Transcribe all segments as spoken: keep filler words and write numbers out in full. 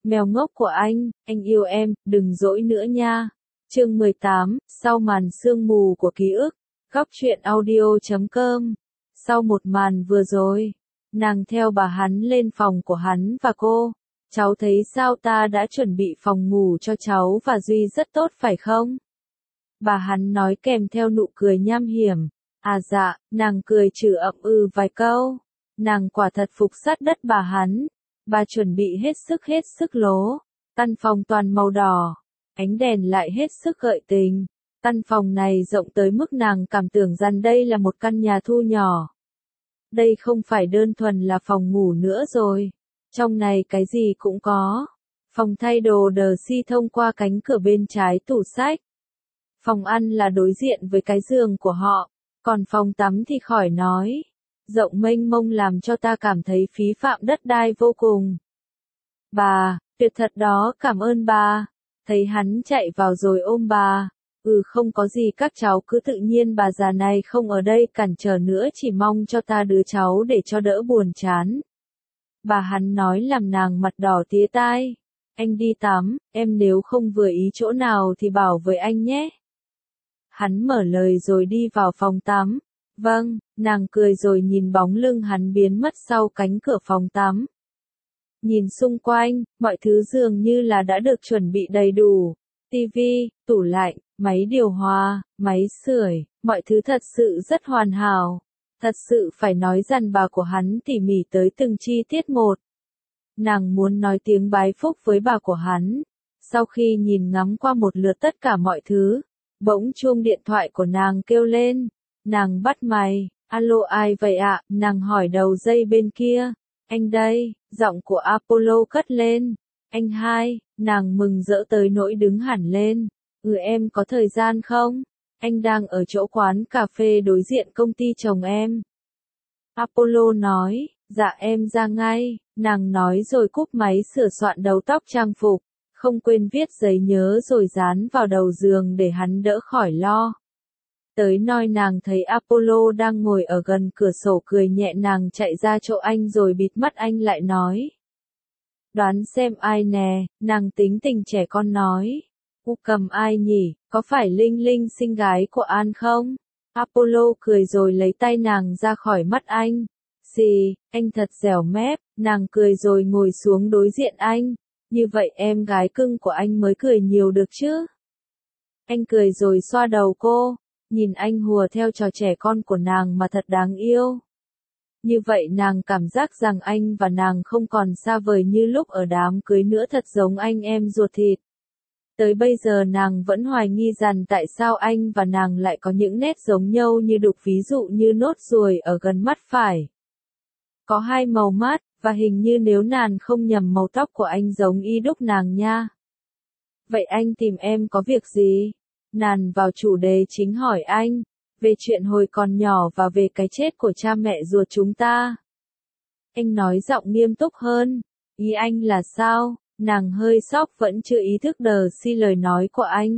Mèo ngốc của anh, anh yêu em, đừng dỗi nữa nha. Chương mười tám, sau màn sương mù của ký ức, góc truyện audio chấm com. Sau một màn vừa rồi, nàng theo bà hắn lên phòng của hắn và cô. Cháu thấy sao, ta đã chuẩn bị phòng ngủ cho cháu và Duy rất tốt phải không? Bà hắn nói kèm theo nụ cười nham hiểm. À dạ, nàng cười trừ ậm ừ vài câu. Nàng quả thật phục sát đất bà hắn. Bà chuẩn bị hết sức hết sức lố. Căn phòng toàn màu đỏ. Ánh đèn lại hết sức gợi tình. Căn phòng này rộng tới mức nàng cảm tưởng rằng đây là một căn nhà thu nhỏ. Đây không phải đơn thuần là phòng ngủ nữa rồi. Trong này cái gì cũng có. Phòng thay đồ đờ si thông qua cánh cửa bên trái tủ sách. Phòng ăn là đối diện với cái giường của họ. Còn phòng tắm thì khỏi nói. Rộng mênh mông làm cho ta cảm thấy phí phạm đất đai vô cùng. Bà, tuyệt thật đó, cảm ơn bà. Thấy hắn chạy vào rồi ôm bà. Ừ, không có gì, các cháu cứ tự nhiên, bà già này không ở đây cản trở nữa, chỉ mong cho ta đứa cháu để cho đỡ buồn chán. Bà hắn nói làm nàng mặt đỏ tía tai. Anh đi tắm, em nếu không vừa ý chỗ nào thì bảo với anh nhé. Hắn mở lời rồi đi vào phòng tắm. Vâng, nàng cười rồi nhìn bóng lưng hắn biến mất sau cánh cửa phòng tắm. Nhìn xung quanh, mọi thứ dường như là đã được chuẩn bị đầy đủ. Tivi, tủ lạnh, máy điều hòa, máy sưởi, mọi thứ thật sự rất hoàn hảo. Thật sự phải nói rằng bà của hắn tỉ mỉ tới từng chi tiết một. Nàng muốn nói tiếng bái phúc với bà của hắn. Sau khi nhìn ngắm qua một lượt tất cả mọi thứ, bỗng chuông điện thoại của nàng kêu lên. Nàng bắt máy. Alo, ai vậy ạ? Nàng hỏi đầu dây bên kia. Anh đây, giọng của Apollo cất lên. Anh hai, nàng mừng rỡ tới nỗi đứng hẳn lên. Ừ, em có thời gian không? Anh đang ở chỗ quán cà phê đối diện công ty chồng em. Apollo nói, dạ em ra ngay. Nàng nói rồi cúp máy sửa soạn đầu tóc trang phục. Không quên viết giấy nhớ rồi dán vào đầu giường để hắn đỡ khỏi lo. Tới nơi nàng thấy Apollo đang ngồi ở gần cửa sổ cười nhẹ, nàng chạy ra chỗ anh rồi bịt mắt anh lại nói. Đoán xem ai nè, nàng tính tình trẻ con nói. U cầm ai nhỉ, có phải Linh Linh xinh gái của An không? Apollo cười rồi lấy tay nàng ra khỏi mắt anh. Xì, anh thật dẻo mép, nàng cười rồi ngồi xuống đối diện anh. Như vậy em gái cưng của anh mới cười nhiều được chứ. Anh cười rồi xoa đầu cô. Nhìn anh hùa theo trò trẻ con của nàng mà thật đáng yêu. Như vậy nàng cảm giác rằng anh và nàng không còn xa vời như lúc ở đám cưới nữa, thật giống anh em ruột thịt. Tới bây giờ nàng vẫn hoài nghi rằng tại sao anh và nàng lại có những nét giống nhau như đúc, ví dụ như nốt ruồi ở gần mắt phải. Có hai màu mắt, và hình như nếu nàng không nhầm màu tóc của anh giống y đúc nàng nha. Vậy anh tìm em có việc gì? Nàng vào chủ đề chính hỏi anh, về chuyện hồi còn nhỏ và về cái chết của cha mẹ ruột chúng ta. Anh nói giọng nghiêm túc hơn, ý anh là sao? Nàng hơi sốc, vẫn chưa ý thức đờ si lời nói của anh.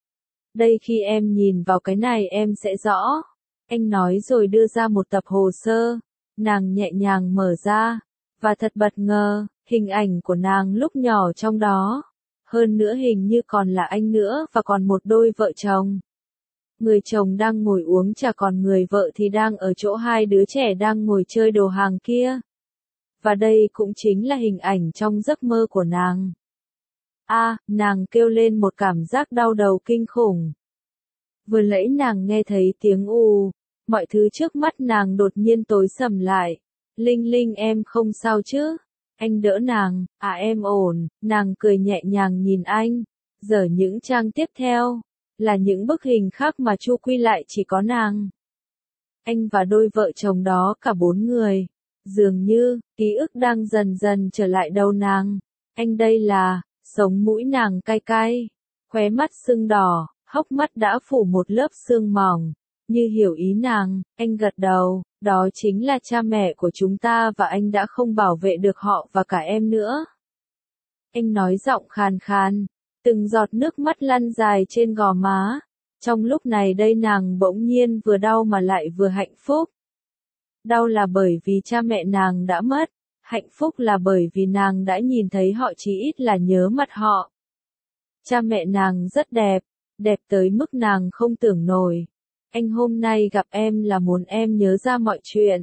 Đây, khi em nhìn vào cái này em sẽ rõ. Anh nói rồi đưa ra một tập hồ sơ. Nàng nhẹ nhàng mở ra, và thật bất ngờ, hình ảnh của nàng lúc nhỏ trong đó. Hơn nữa hình như còn là anh nữa và còn một đôi vợ chồng. Người chồng đang ngồi uống trà, còn người vợ thì đang ở chỗ hai đứa trẻ đang ngồi chơi đồ hàng kia. Và đây cũng chính là hình ảnh trong giấc mơ của nàng. A, à, nàng kêu lên một cảm giác đau đầu kinh khủng. Vừa nãy nàng nghe thấy tiếng ù, mọi thứ trước mắt nàng đột nhiên tối sầm lại. Linh Linh, em không sao chứ? Anh đỡ nàng. À, em ổn. Nàng cười nhẹ nhàng nhìn anh. Giờ những trang tiếp theo là những bức hình khác mà chu quy lại chỉ có nàng. Anh và đôi vợ chồng đó, cả bốn người. Dường như ký ức đang dần dần trở lại đầu nàng. Anh đây là, sống mũi nàng cay cay, khóe mắt sưng đỏ, hốc mắt đã phủ một lớp sương mỏng. Như hiểu ý nàng, anh gật đầu. Đó chính là cha mẹ của chúng ta và anh đã không bảo vệ được họ và cả em nữa. Anh nói giọng khàn khàn, từng giọt nước mắt lăn dài trên gò má. Trong lúc này đây nàng bỗng nhiên vừa đau mà lại vừa hạnh phúc. Đau là bởi vì cha mẹ nàng đã mất, Hạnh phúc là bởi vì nàng đã nhìn thấy họ, chí ít là nhớ mặt họ. Cha mẹ nàng rất đẹp, đẹp tới mức nàng không tưởng nổi. Anh hôm nay gặp em là muốn em nhớ ra mọi chuyện.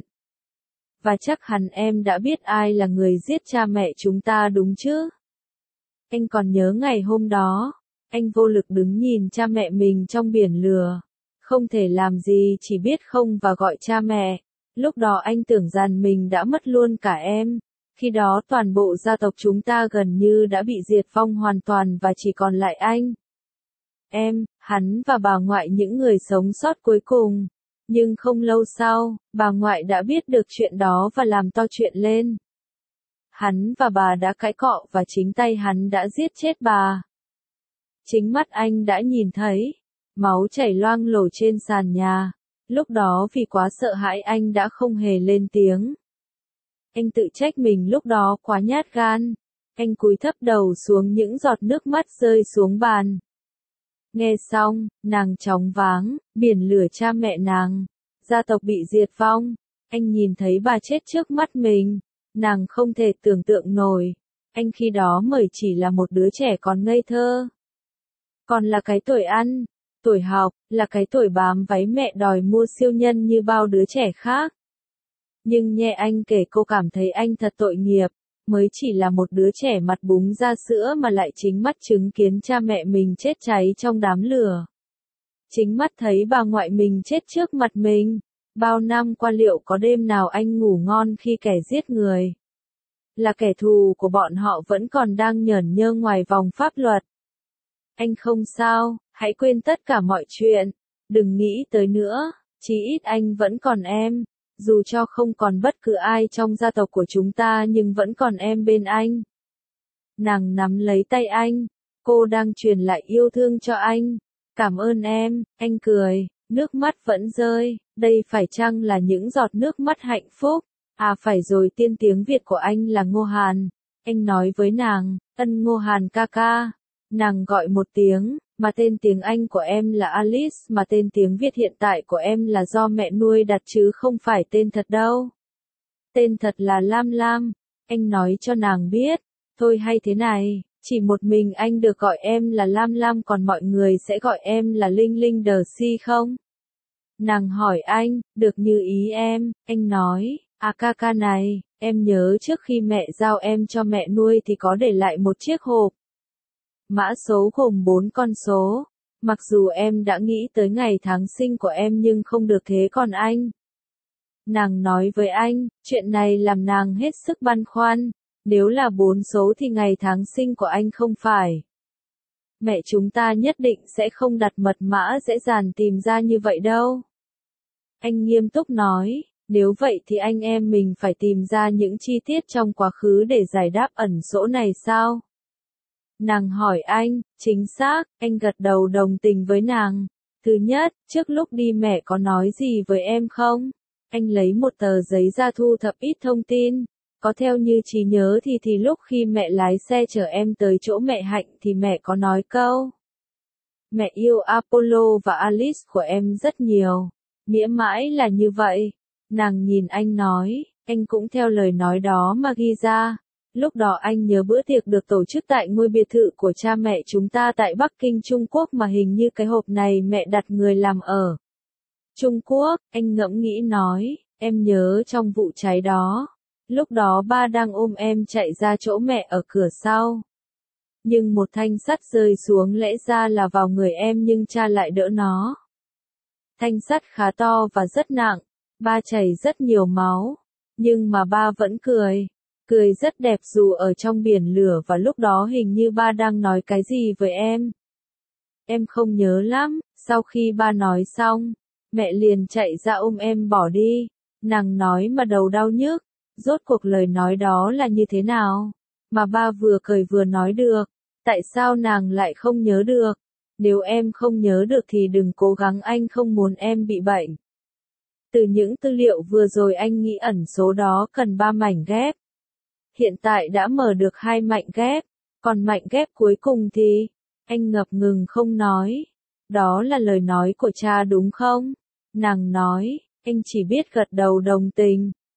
Và chắc hẳn em đã biết ai là người giết cha mẹ chúng ta đúng chứ? Anh còn nhớ ngày hôm đó, anh vô lực đứng nhìn cha mẹ mình trong biển lửa. Không thể làm gì chỉ biết không và gọi cha mẹ. Lúc đó anh tưởng rằng mình đã mất luôn cả em. Khi đó toàn bộ gia tộc chúng ta gần như đã bị diệt vong hoàn toàn và chỉ còn lại anh. Em, hắn và bà ngoại những người sống sót cuối cùng. Nhưng không lâu sau, bà ngoại đã biết được chuyện đó và làm to chuyện lên. Hắn và bà đã cãi cọ và chính tay hắn đã giết chết bà. Chính mắt anh đã nhìn thấy. Máu chảy loang lổ trên sàn nhà. Lúc đó vì quá sợ hãi anh đã không hề lên tiếng. Anh tự trách mình lúc đó quá nhát gan. Anh cúi thấp đầu xuống, những giọt nước mắt rơi xuống bàn. Nghe xong, nàng chóng váng, biển lửa cha mẹ nàng. Gia tộc bị diệt vong. Anh nhìn thấy bà chết trước mắt mình. Nàng không thể tưởng tượng nổi. Anh khi đó mới chỉ là một đứa trẻ còn ngây thơ. Còn là cái tuổi ăn, tuổi học, là cái tuổi bám váy mẹ đòi mua siêu nhân như bao đứa trẻ khác. Nhưng nghe anh kể cô cảm thấy anh thật tội nghiệp, mới chỉ là một đứa trẻ mặt búng ra sữa mà lại chính mắt chứng kiến cha mẹ mình chết cháy trong đám lửa. Chính mắt thấy bà ngoại mình chết trước mặt mình. Bao năm qua liệu có đêm nào anh ngủ ngon khi kẻ giết người, là kẻ thù của bọn họ vẫn còn đang nhởn nhơ ngoài vòng pháp luật. Anh không sao, hãy quên tất cả mọi chuyện, đừng nghĩ tới nữa, chí ít anh vẫn còn em, dù cho không còn bất cứ ai trong gia tộc của chúng ta nhưng vẫn còn em bên anh. Nàng nắm lấy tay anh, cô đang truyền lại yêu thương cho anh. Cảm ơn em, anh cười, nước mắt vẫn rơi, đây phải chăng là những giọt nước mắt hạnh phúc? À phải rồi, tiên tiếng Việt của anh là Ngô Hàn. Anh nói với nàng, ân Ngô Hàn ca ca. Nàng gọi một tiếng, mà tên tiếng Anh của em là Alice, mà tên tiếng Việt hiện tại của em là do mẹ nuôi đặt chứ không phải tên thật đâu. Tên thật là Lam Lam, anh nói cho nàng biết. Thôi hay thế này, chỉ một mình anh được gọi em là Lam Lam, còn mọi người sẽ gọi em là Linh Linh Đờ Si không? Nàng hỏi anh, được như ý em, anh nói, à ca ca này, em nhớ trước khi mẹ giao em cho mẹ nuôi thì có để lại một chiếc hộp. Mã số gồm bốn con số. Mặc dù em đã nghĩ tới ngày tháng sinh của em nhưng không được thế còn anh. Nàng nói với anh, chuyện này làm nàng hết sức băn khoăn. Nếu là bốn số thì ngày tháng sinh của anh không phải. Mẹ chúng ta nhất định sẽ không đặt mật mã dễ dàng tìm ra như vậy đâu. Anh nghiêm túc nói, nếu vậy thì anh em mình phải tìm ra những chi tiết trong quá khứ để giải đáp ẩn số này sao? Nàng hỏi anh, chính xác, anh gật đầu đồng tình với nàng. Thứ nhất, trước lúc đi mẹ có nói gì với em không? Anh lấy một tờ giấy ra thu thập ít thông tin. Có theo như trí nhớ thì thì lúc khi mẹ lái xe chở em tới chỗ mẹ Hạnh thì mẹ có nói câu. Mẹ yêu Apollo và Alice của em rất nhiều. Mãi mãi là như vậy. Nàng nhìn anh nói, anh cũng theo lời nói đó mà ghi ra. Lúc đó anh nhớ bữa tiệc được tổ chức tại ngôi biệt thự của cha mẹ chúng ta tại Bắc Kinh Trung Quốc mà hình như cái hộp này mẹ đặt người làm ở Trung Quốc. Anh ngẫm nghĩ nói, em nhớ trong vụ cháy đó. Lúc đó ba đang ôm em chạy ra chỗ mẹ ở cửa sau. Nhưng một thanh sắt rơi xuống, lẽ ra là vào người em nhưng cha lại đỡ nó. Thanh sắt khá to và rất nặng, ba chảy rất nhiều máu. Nhưng mà ba vẫn cười. Cười rất đẹp dù ở trong biển lửa và lúc đó hình như ba đang nói cái gì với em. Em không nhớ lắm, sau khi ba nói xong, mẹ liền chạy ra ôm em bỏ đi. Nàng nói mà đầu đau nhức, rốt cuộc lời nói đó là như thế nào? Mà ba vừa cười vừa nói được, tại sao nàng lại không nhớ được? Nếu em không nhớ được thì đừng cố gắng, anh không muốn em bị bệnh. Từ những tư liệu vừa rồi anh nghĩ ẩn số đó cần ba mảnh ghép. Hiện tại đã mở được hai mảnh ghép, còn mảnh ghép cuối cùng thì, anh ngập ngừng không nói. Đó là lời nói của cha đúng không? Nàng nói, anh chỉ biết gật đầu đồng tình.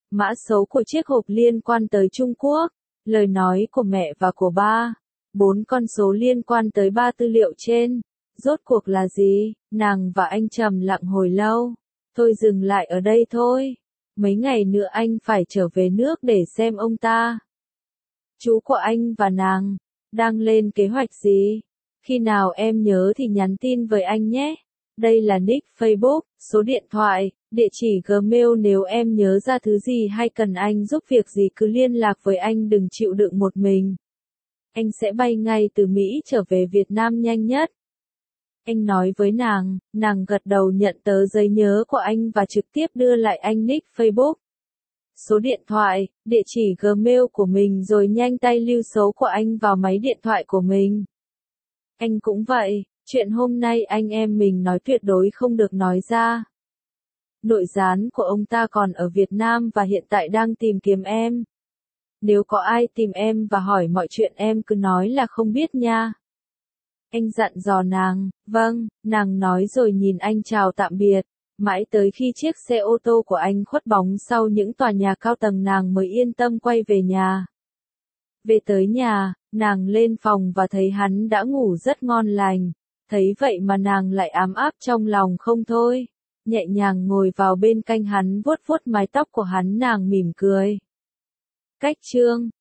Mã số của chiếc hộp liên quan tới Trung Quốc, lời nói của mẹ và của ba. Bốn con số liên quan tới ba tư liệu trên. Rốt cuộc là gì? Nàng và anh trầm lặng hồi lâu. Thôi dừng lại ở đây thôi. Mấy ngày nữa anh phải trở về nước để xem ông ta. Chú của anh và nàng đang lên kế hoạch gì? Khi nào em nhớ thì nhắn tin với anh nhé. Đây là nick Facebook, số điện thoại, địa chỉ Gmail, nếu em nhớ ra thứ gì hay cần anh giúp việc gì cứ liên lạc với anh, đừng chịu đựng một mình. Anh sẽ bay ngay từ Mỹ trở về Việt Nam nhanh nhất. Anh nói với nàng, nàng gật đầu nhận tờ giấy nhớ của anh và trực tiếp đưa lại anh nick Facebook, số điện thoại, địa chỉ Gmail của mình rồi nhanh tay lưu số của anh vào máy điện thoại của mình. Anh cũng vậy, chuyện hôm nay anh em mình nói tuyệt đối không được nói ra. Nội gián của ông ta còn ở Việt Nam và hiện tại đang tìm kiếm em. Nếu có ai tìm em và hỏi mọi chuyện em cứ nói là không biết nha. Anh dặn dò nàng, vâng, nàng nói rồi nhìn anh chào tạm biệt. Mãi tới khi chiếc xe ô tô của anh khuất bóng sau những tòa nhà cao tầng nàng mới yên tâm quay về nhà. Về tới nhà, nàng lên phòng và thấy hắn đã ngủ rất ngon lành. Thấy vậy mà nàng lại ám áp trong lòng không thôi. Nhẹ nhàng ngồi vào bên cạnh hắn vuốt vuốt mái tóc của hắn, nàng mỉm cười. Cách chương